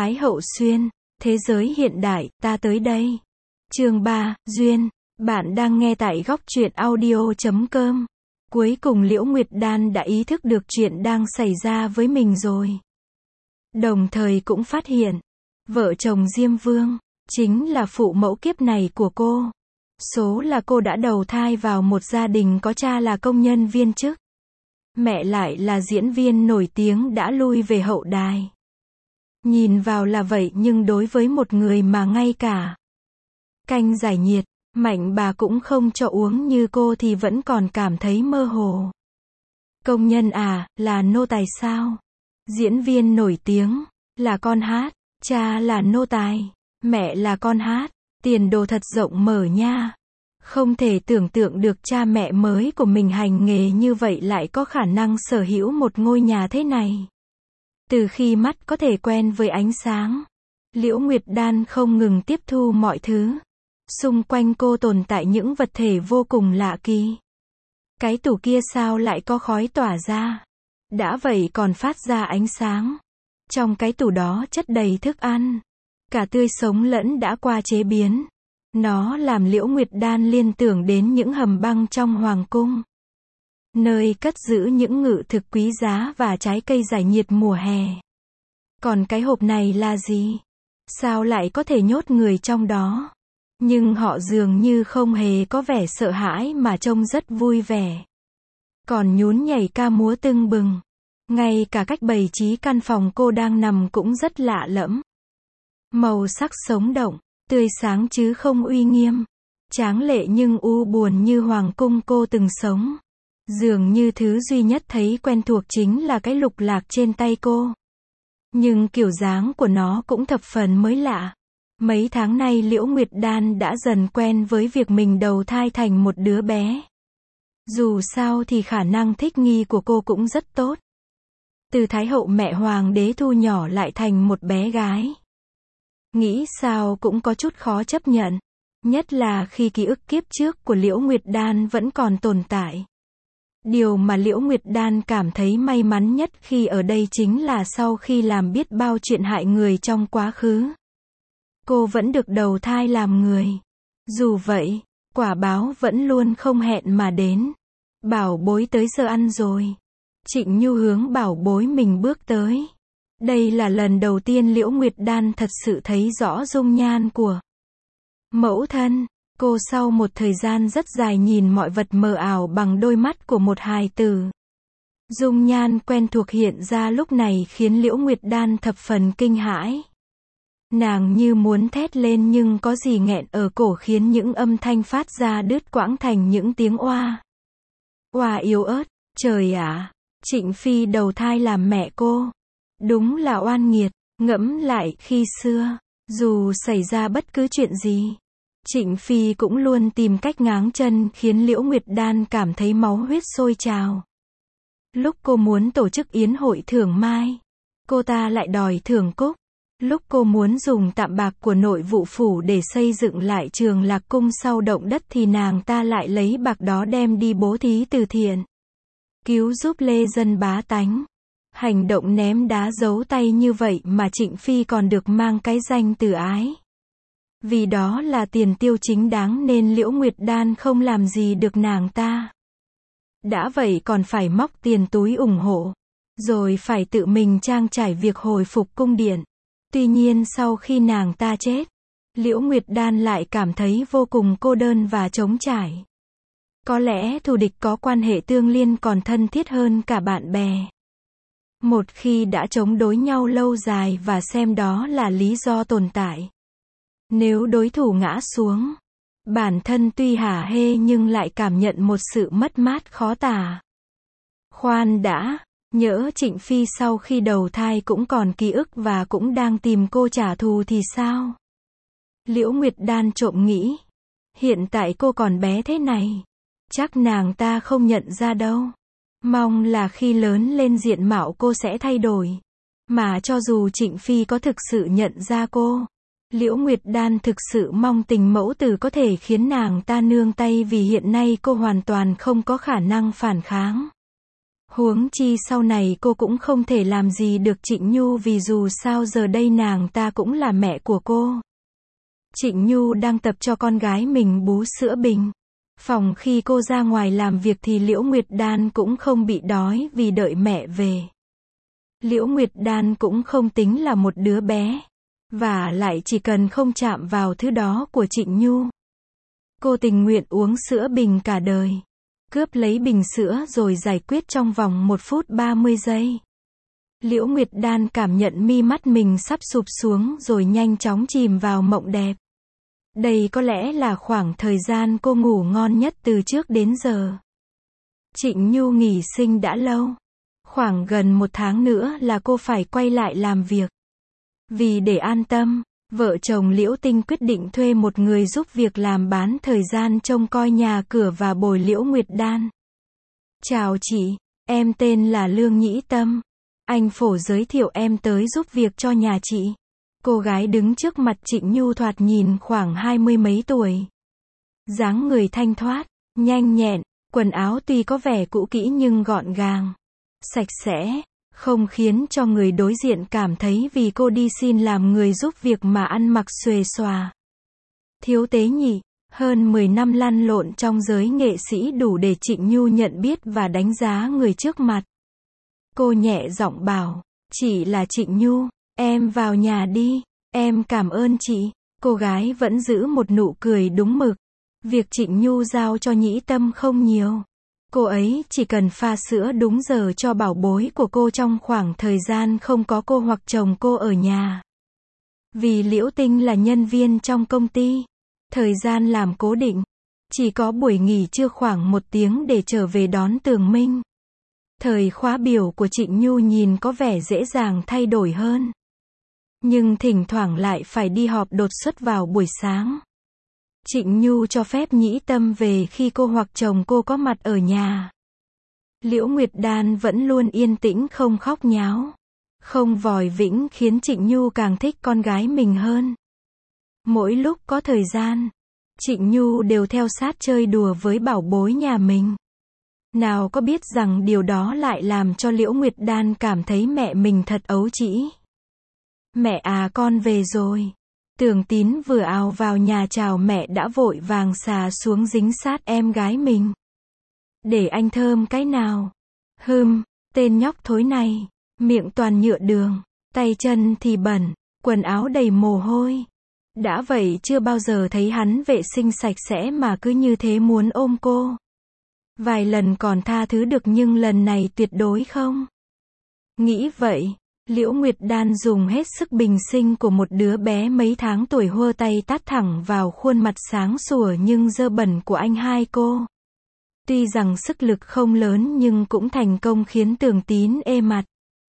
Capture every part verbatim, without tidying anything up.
Thái Hậu Xuyên, thế giới hiện đại, ta tới đây. Chương ba, Duyên, bạn đang nghe tại góc truyện audio chấm com. Cuối cùng Liễu Nguyệt Đan đã ý thức được chuyện đang xảy ra với mình rồi. Đồng thời cũng phát hiện, vợ chồng Diêm Vương, chính là phụ mẫu kiếp này của cô. Số là cô đã đầu thai vào một gia đình có cha là công nhân viên chức. Mẹ lại là diễn viên nổi tiếng đã lui về hậu đài. Nhìn vào là vậy nhưng đối với một người mà ngay cả canh giải nhiệt, Mạnh bà cũng không cho uống như cô thì vẫn còn cảm thấy mơ hồ. Công nhân à, là nô tài sao? Diễn viên nổi tiếng, là con hát, cha là nô tài, mẹ là con hát, tiền đồ thật rộng mở nha. Không thể tưởng tượng được cha mẹ mới của mình hành nghề như vậy lại có khả năng sở hữu một ngôi nhà thế này. Từ khi mắt có thể quen với ánh sáng, Liễu Nguyệt Đan không ngừng tiếp thu mọi thứ. Xung quanh cô tồn tại những vật thể vô cùng lạ kỳ. Cái tủ kia sao lại có khói tỏa ra? Đã vậy còn phát ra ánh sáng. Trong cái tủ đó chất đầy thức ăn, cả tươi sống lẫn đã qua chế biến. Nó làm Liễu Nguyệt Đan liên tưởng đến những hầm băng trong hoàng cung, nơi cất giữ những ngự thực quý giá và trái cây giải nhiệt mùa hè. Còn cái hộp này là gì? Sao lại có thể nhốt người trong đó? Nhưng họ dường như không hề có vẻ sợ hãi mà trông rất vui vẻ. Còn nhún nhảy ca múa tưng bừng. Ngay cả cách bày trí căn phòng cô đang nằm cũng rất lạ lẫm. Màu sắc sống động, tươi sáng chứ không uy nghiêm. Tráng lệ nhưng u buồn như hoàng cung cô từng sống. Dường như thứ duy nhất thấy quen thuộc chính là cái lục lạc trên tay cô. Nhưng kiểu dáng của nó cũng thập phần mới lạ. Mấy tháng nay Liễu Nguyệt Đan đã dần quen với việc mình đầu thai thành một đứa bé. Dù sao thì khả năng thích nghi của cô cũng rất tốt. Từ Thái Hậu mẹ hoàng đế thu nhỏ lại thành một bé gái. Nghĩ sao cũng có chút khó chấp nhận. Nhất là khi ký ức kiếp trước của Liễu Nguyệt Đan vẫn còn tồn tại. Điều mà Liễu Nguyệt Đan cảm thấy may mắn nhất khi ở đây chính là sau khi làm biết bao chuyện hại người trong quá khứ, cô vẫn được đầu thai làm người. Dù vậy, quả báo vẫn luôn không hẹn mà đến. Bảo bối tới giờ ăn rồi. Trịnh Nhu hướng bảo bối mình bước tới. Đây là lần đầu tiên Liễu Nguyệt Đan thật sự thấy rõ dung nhan của mẫu thân. Cô sau một thời gian rất dài nhìn mọi vật mờ ảo bằng đôi mắt của một hài tử. Dung nhan quen thuộc hiện ra lúc này khiến Liễu Nguyệt Đan thập phần kinh hãi. Nàng như muốn thét lên nhưng có gì nghẹn ở cổ khiến những âm thanh phát ra đứt quãng thành những tiếng oa. Oa yếu ớt, trời ạ, Trịnh Phi đầu thai làm mẹ cô. Đúng là oan nghiệt, ngẫm lại khi xưa, dù xảy ra bất cứ chuyện gì, Trịnh Phi cũng luôn tìm cách ngáng chân khiến Liễu Nguyệt Đan cảm thấy máu huyết sôi trào. Lúc cô muốn tổ chức yến hội thưởng mai, cô ta lại đòi thưởng cúc. Lúc cô muốn dùng tạm bạc của nội vụ phủ để xây dựng lại trường Lạc Cung sau động đất thì nàng ta lại lấy bạc đó đem đi bố thí từ thiện, cứu giúp lê dân bá tánh. Hành động ném đá giấu tay như vậy mà Trịnh Phi còn được mang cái danh từ ái. Vì đó là tiền tiêu chính đáng nên Liễu Nguyệt Đan không làm gì được nàng ta. Đã vậy còn phải móc tiền túi ủng hộ, rồi phải tự mình trang trải việc hồi phục cung điện. Tuy nhiên sau khi nàng ta chết, Liễu Nguyệt Đan lại cảm thấy vô cùng cô đơn và trống trải. Có lẽ thù địch có quan hệ tương liên còn thân thiết hơn cả bạn bè. Một khi đã chống đối nhau lâu dài và xem đó là lý do tồn tại. Nếu đối thủ ngã xuống, bản thân tuy hả hê nhưng lại cảm nhận một sự mất mát khó tả. Khoan đã, nhỡ Trịnh Phi sau khi đầu thai cũng còn ký ức và cũng đang tìm cô trả thù thì sao? Liễu Nguyệt Đan trộm nghĩ. Hiện tại cô còn bé thế này, chắc nàng ta không nhận ra đâu. Mong là khi lớn lên diện mạo cô sẽ thay đổi. Mà cho dù Trịnh Phi có thực sự nhận ra cô, Liễu Nguyệt Đan thực sự mong tình mẫu tử có thể khiến nàng ta nương tay vì hiện nay cô hoàn toàn không có khả năng phản kháng. Huống chi sau này cô cũng không thể làm gì được Trịnh Nhu vì dù sao giờ đây nàng ta cũng là mẹ của cô. Trịnh Nhu đang tập cho con gái mình bú sữa bình. Phòng khi cô ra ngoài làm việc thì Liễu Nguyệt Đan cũng không bị đói vì đợi mẹ về. Liễu Nguyệt Đan cũng không tính là một đứa bé. Và lại chỉ cần không chạm vào thứ đó của Trịnh Nhu. Cô tình nguyện uống sữa bình cả đời. Cướp lấy bình sữa rồi giải quyết trong vòng một phút ba mươi giây. Liễu Nguyệt Đan cảm nhận mi mắt mình sắp sụp xuống rồi nhanh chóng chìm vào mộng đẹp. Đây có lẽ là khoảng thời gian cô ngủ ngon nhất từ trước đến giờ. Trịnh Nhu nghỉ sinh đã lâu. Khoảng gần một tháng nữa là cô phải quay lại làm việc. Vì để an tâm, vợ chồng Liễu Tinh quyết định thuê một người giúp việc làm bán thời gian trông coi nhà cửa và bồi Liễu Nguyệt Đan. Chào chị, em tên là Lương Nhĩ Tâm. Anh Phổ giới thiệu em tới giúp việc cho nhà chị. Cô gái đứng trước mặt Trịnh Nhu thoạt nhìn khoảng hai mươi mấy tuổi. Dáng người thanh thoát, nhanh nhẹn, quần áo tuy có vẻ cũ kỹ nhưng gọn gàng, sạch sẽ, không khiến cho người đối diện cảm thấy vì cô đi xin làm người giúp việc mà ăn mặc xuề xòa. Thiếu tế nhị, hơn mười năm lăn lộn trong giới nghệ sĩ đủ để Trịnh Nhu nhận biết và đánh giá người trước mặt. Cô nhẹ giọng bảo, chị là Trịnh Nhu, em vào nhà đi, em cảm ơn chị. Cô gái vẫn giữ một nụ cười đúng mực. Việc Trịnh Nhu giao cho Nhĩ Tâm không nhiều. Cô ấy chỉ cần pha sữa đúng giờ cho bảo bối của cô trong khoảng thời gian không có cô hoặc chồng cô ở nhà. Vì Liễu Tinh là nhân viên trong công ty, thời gian làm cố định, chỉ có buổi nghỉ trưa khoảng một tiếng để trở về đón Tường Minh. Thời khóa biểu của Trịnh Nhu nhìn có vẻ dễ dàng thay đổi hơn. Nhưng thỉnh thoảng lại phải đi họp đột xuất vào buổi sáng. Trịnh Nhu cho phép Nhĩ Tâm về khi cô hoặc chồng cô có mặt ở nhà. Liễu Nguyệt Đan vẫn luôn yên tĩnh không khóc nháo, không vòi vĩnh khiến Trịnh Nhu càng thích con gái mình hơn. Mỗi lúc có thời gian, Trịnh Nhu đều theo sát chơi đùa với bảo bối nhà mình. Nào có biết rằng điều đó lại làm cho Liễu Nguyệt Đan cảm thấy mẹ mình thật ấu trĩ. Mẹ à, con về rồi. Tưởng Tín vừa ào vào nhà chào mẹ đã vội vàng xà xuống dính sát em gái mình. Để anh thơm cái nào. Hừm, tên nhóc thối này, miệng toàn nhựa đường, tay chân thì bẩn, quần áo đầy mồ hôi. Đã vậy chưa bao giờ thấy hắn vệ sinh sạch sẽ mà cứ như thế muốn ôm cô. Vài lần còn tha thứ được nhưng lần này tuyệt đối không. Nghĩ vậy, Liễu Nguyệt Đan dùng hết sức bình sinh của một đứa bé mấy tháng tuổi hơ tay tát thẳng vào khuôn mặt sáng sủa nhưng dơ bẩn của anh hai cô. Tuy rằng sức lực không lớn nhưng cũng thành công khiến Tường Tín ê mặt.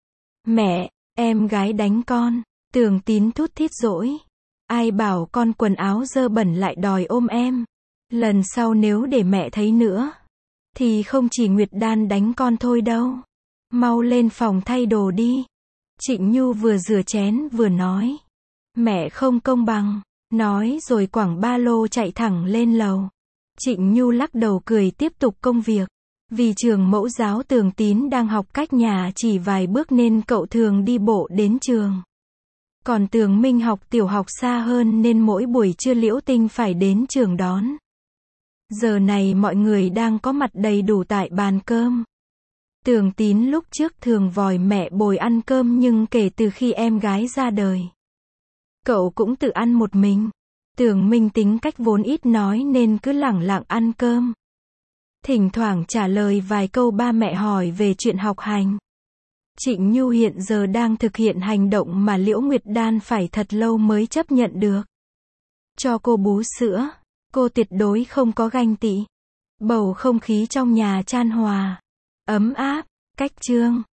Mẹ, em gái đánh con. Tường Tín thút thít dỗi. Ai bảo con quần áo dơ bẩn lại đòi ôm em. Lần sau nếu để mẹ thấy nữa, thì không chỉ Nguyệt Đan đánh con thôi đâu. Mau lên phòng thay đồ đi. Trịnh Nhu vừa rửa chén vừa nói. Mẹ không công bằng. Nói rồi quẳng ba lô chạy thẳng lên lầu. Trịnh Nhu lắc đầu cười tiếp tục công việc. Vì trường mẫu giáo Tường Tín đang học cách nhà chỉ vài bước nên cậu thường đi bộ đến trường. Còn Tường Minh học tiểu học xa hơn nên mỗi buổi trưa Liễu Tinh phải đến trường đón. Giờ này mọi người đang có mặt đầy đủ tại bàn cơm. Tường Tín lúc trước thường vòi mẹ bồi ăn cơm nhưng kể từ khi em gái ra đời, cậu cũng tự ăn một mình. Tường Minh tính cách vốn ít nói nên cứ lẳng lặng ăn cơm. Thỉnh thoảng trả lời vài câu ba mẹ hỏi về chuyện học hành. Trịnh Nhu hiện giờ đang thực hiện hành động mà Liễu Nguyệt Đan phải thật lâu mới chấp nhận được. Cho cô bú sữa, cô tuyệt đối không có ganh tị. Bầu không khí trong nhà chan hòa, ấm áp, cách chương.